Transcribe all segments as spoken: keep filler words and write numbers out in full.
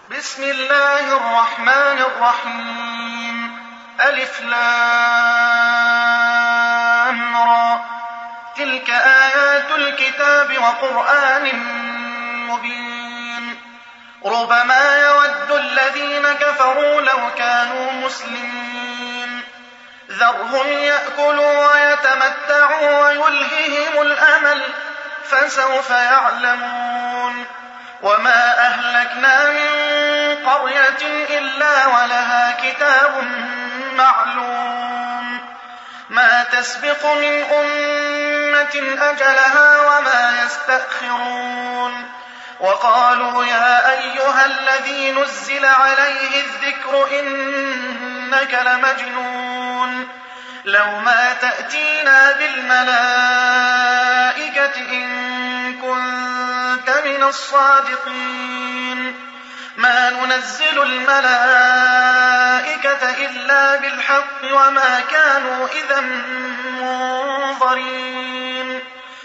بسم الله الرحمن الرحيم. ألف لام را. تلك آيات الكتاب وقرآن مبين. ربما يود الذين كفروا لو كانوا مسلمين. ذرهم يأكلوا ويتمتعوا ويلههم الأمل فسوف يعلمون. وما أهلكنا من قرية إلا ولها كتاب معلوم ما تسبق من أمة أجلها وما يستأخرون. وقالوا يا أيها الذي نزل عليه الذكر إنك لمجنون لو ما تأتينا بالملائكة إن كنت من الصادقين. ما ننزل الملائكة إلا بالحق وما كانوا إذا منظرين.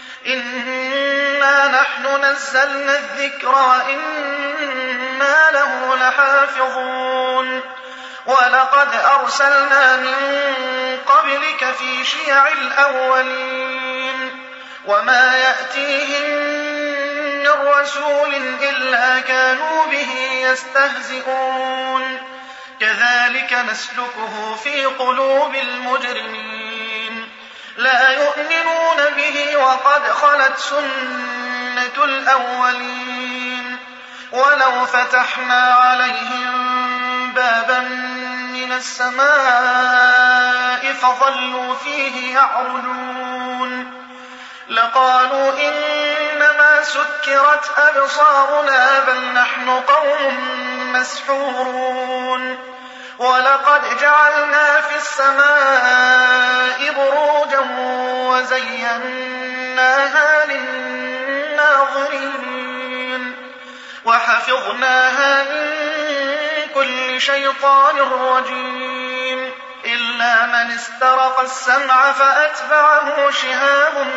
إنا نحن نزلنا الذكر وإنا له لحافظون. ولقد أرسلنا من قبلك في شيع الأولين وما يأتيهم من رسول إلا كانوا به يستهزئون. كذلك نسلكه في قلوب المجرمين. لا يؤمنون به وقد خلت سنة الأولين. ولو فتحنا عليهم بابا من السماء فظلوا فيه يعرجون لقالوا إنما سكرت أبصارنا بل نحن قوم مسحورون. ولقد جعلنا في السماء بروجا وزيناها للناظرين وحفظناها من كل شيطان رجيم إلا من استرق السمع فأتبعه شهاب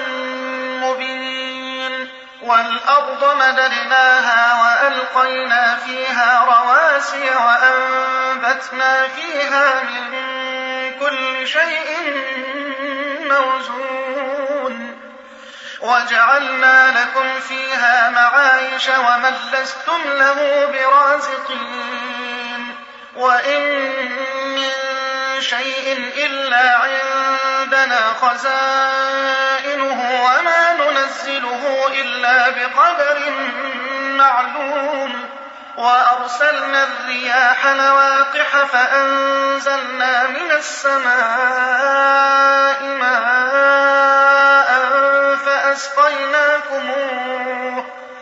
مبين. والأرض مددناها وألقينا فيها رواسي وأنبتنا فيها من كل شيء موزون وجعلنا لكم فيها معايش ومن لستم له برازقين. وإن من شيء إلا عندنا خزائنه وما ننزله إلا بقدر معلوم. وأرسلنا الرياح لواقح فأنزلنا من السماء ماء فأسقيناكموه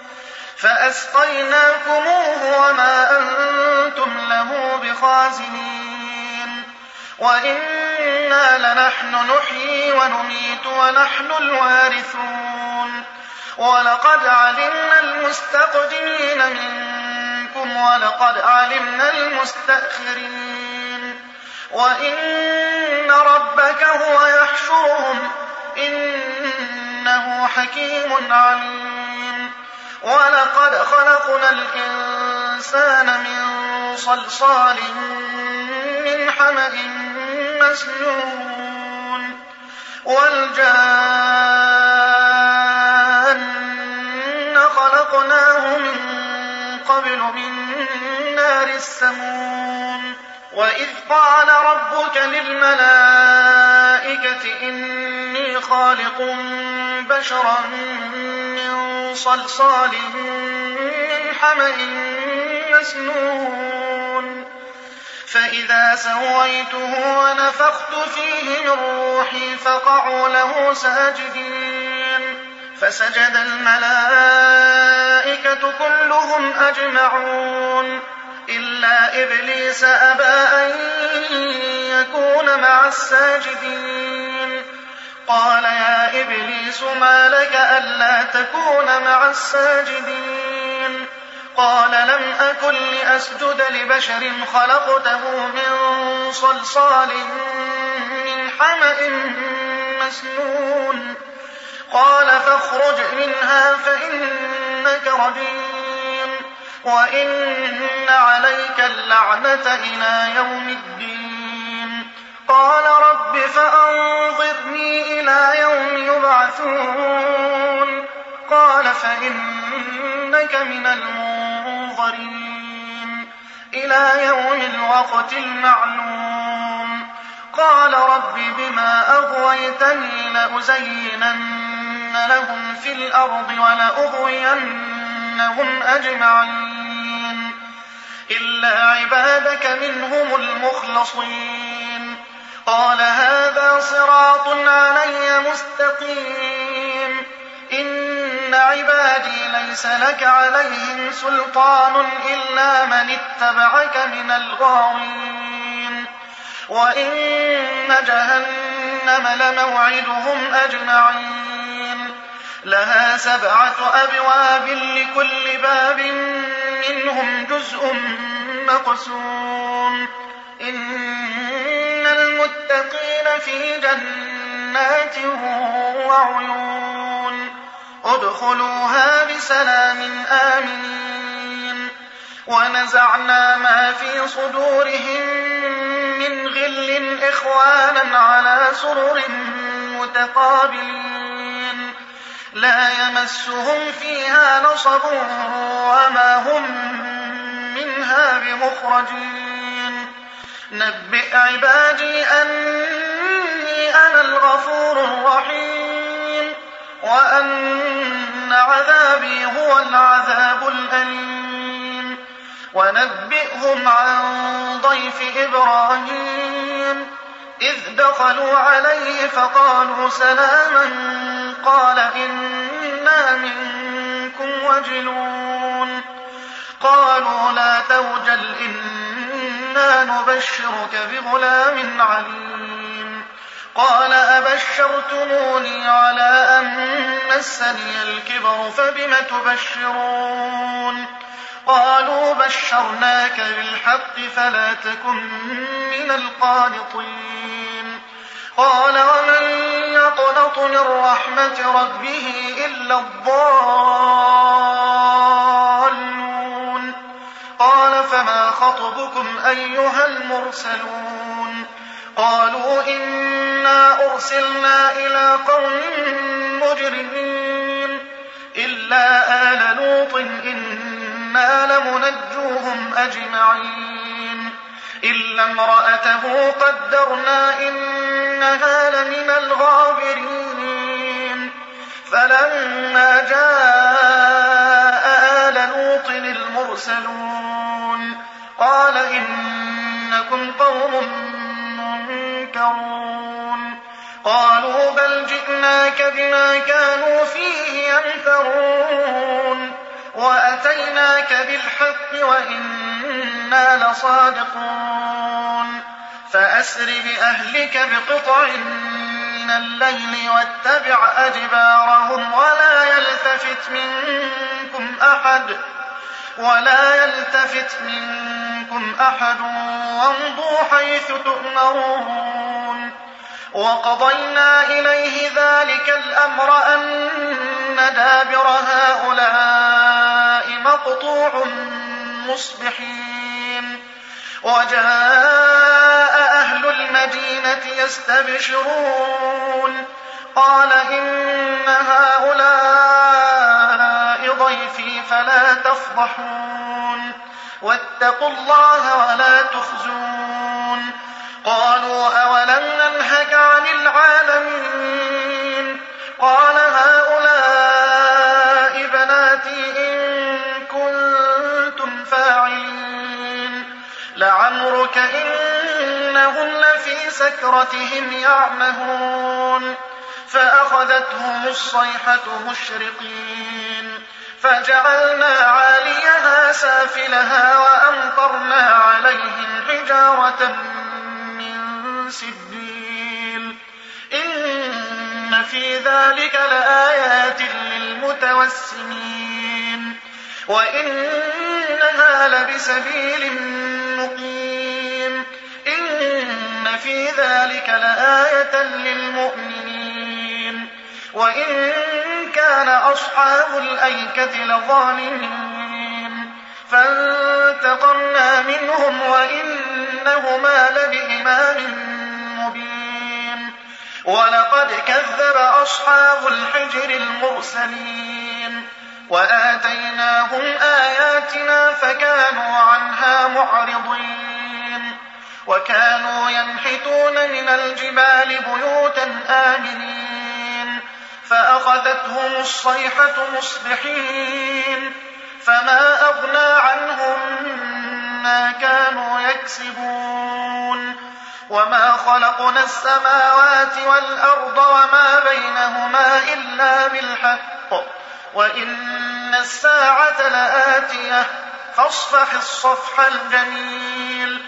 فأسقيناكموه وما أنتم له بخازنين. وإنا لنحن نحيي ونميت ونحن الوارثون. ولقد علمنا المستقدمين منكم ولقد علمنا المستأخرين. وإن ربك هو يحشرهم إنه حكيم عليم. ولقد خلقنا الإنسان من صلصال من حمأ مسنون. والجان خلقناه من قبل من نار السموم. وإذ قال ربك للملائكة إني خالق بشرا من صلصال من حمأ مسنون. فإذا سويته ونفخت فيه من روحي فقعوا له ساجدين. فسجد الملائكة كلهم أجمعون إلا إبليس أبى أن يكون مع الساجدين. قال يا إبليس ما لك ألا تكون مع الساجدين؟ قال لم أكن لأسجد لبشر خلقته من صلصال من حمأ مسنون. قال فاخرج منها فإنك رجيم وإن عليك اللعنة إلى يوم الدين. قال رب فأنظرني إلى يوم يبعثون. قال فإنك من المنظرين إلى يوم الوقت المعلوم. قال رب بما أغويتني لأزينن لهم في الأرض ولأغوينهم أجمعين إلا عبادك منهم المخلصين. قال هذا صراط علي مستقيم. إن عبادي ليس لك عليهم سلطان إلا من اتبعك من الغاوين. وإن جهنم لموعدهم أجمعين لها سبعة أبواب لكل باب منهم جزء مقسوم. إن المتقين في جنات وعيون ادخلوها بسلام آمنين. ونزعنا ما في صدورهم من غل إخوانا على سرر متقابلين لا يمسهم فيها نصب وما هم منها بمخرجين. نبئ عبادي أني أنا الغفور الرحيم وأن عذابي هو العذاب الأليم. ونبئهم عن ضيف إبراهيم إذ دخلوا عليه فقالوا سلاما قال إنا منكم وجلون. قالوا لا توجل إنا نبشرك بغلام عليم. قال أبشرتموني على أن مسني الكبر فبم تبشرون. قالوا بشرناك بالحق فلا تكن من القانطين. قال ومن يقنط من رحمة ربه إلا الضالون. قال فما خطبكم أيها المرسلون. قالوا إنا أرسلنا إلى قوم مجرمين إلا آل لوط إنا لمنجوهم أجمعين إلا امرأته قدرنا إنها لمن الغابرين. فلما جاء آل لوط المرسلون قال إنكم قوم منكرون. قالوا بل جئناك بما كانوا فيه يمترون وأتيناك بالحق وإنا لصادقون. فأسر بأهلك بقطع من الليل واتبع أدبارهم ولا يلتفت منكم أحد ولا يلتفت منكم أحد وامضوا حيث تؤمرون. وقضينا إليه ذلك الأمر أن دابر هؤلاء مقطوع مصبحين. وجاء أهل المدينة يستبشرون قال إن هؤلاء ضيفي فلا تفضحون واتقوا الله ولا تخزون. قالوا أولم ننهك عن العالمين. قال هؤلاء بناتي إن كنتم فاعلين. لعمرك إنهم لفي سكرتهم يعمهون. فأخذتهم الصيحة مشرقين فجعلنا عاليها سافلها وأمطرنا عليهم حجارة من سجيل. إن في ذلك لآيات للمتوسمين وإنها لبسبيل مقيم. إن في ذلك لآية للمؤمنين وإن كان أصحاب الأيكة لظالمين. فانتقمنا منهم وإنهما لبإمام مبين ولقد كذب أصحاب الحجر المرسلين وآتيناهم آياتنا فكانوا عنها معرضين وكانوا ينحتون من الجبال بيوتا آمنين فأخذتهم الصيحة مصبحين فما أغنى عنهم ما كانوا يكسبون وما خلقنا السماوات والأرض وما بينهما إلا بالحق وإن الساعة لآتية فاصفح الصفح الجميل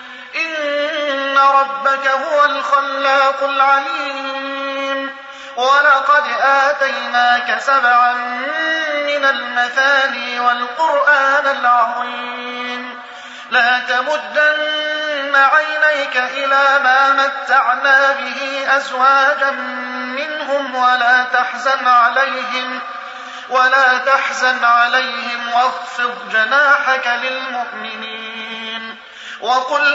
إن ربك هو الخلاق العليم ولقد آتيناك سبعا من المثاني والقرآن العظيم لا تمدن عينيك إلى ما متعنا به أزواجا منهم ولا تحزن عليهم ولا تحزن عليهم واخفض جناحك للمؤمنين وقل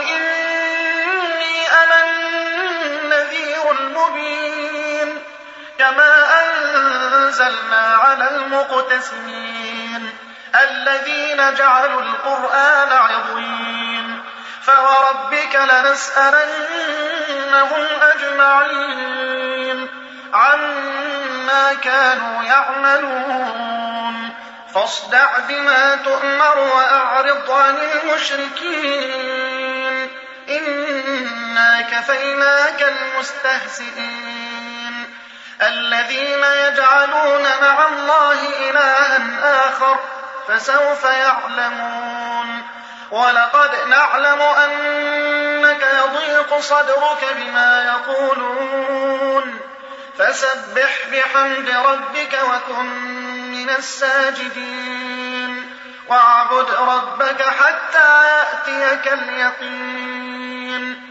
إني أنا النذير المبين كما أنزلنا على المقتسمين الذين جعلوا القرآن عضين فوربك لنسألنهم أجمعين عما كانوا يعملون فاصدع بما تؤمر وأعرض عن المشركين إنا كفيناك المستهزئين الذين يجعلون مع الله إلها آخر فسوف يعلمون ولقد نعلم أنك يضيق صدرك بما يقولون فسبح بحمد ربك وكن من الساجدين واعبد ربك حتى يأتيك اليقين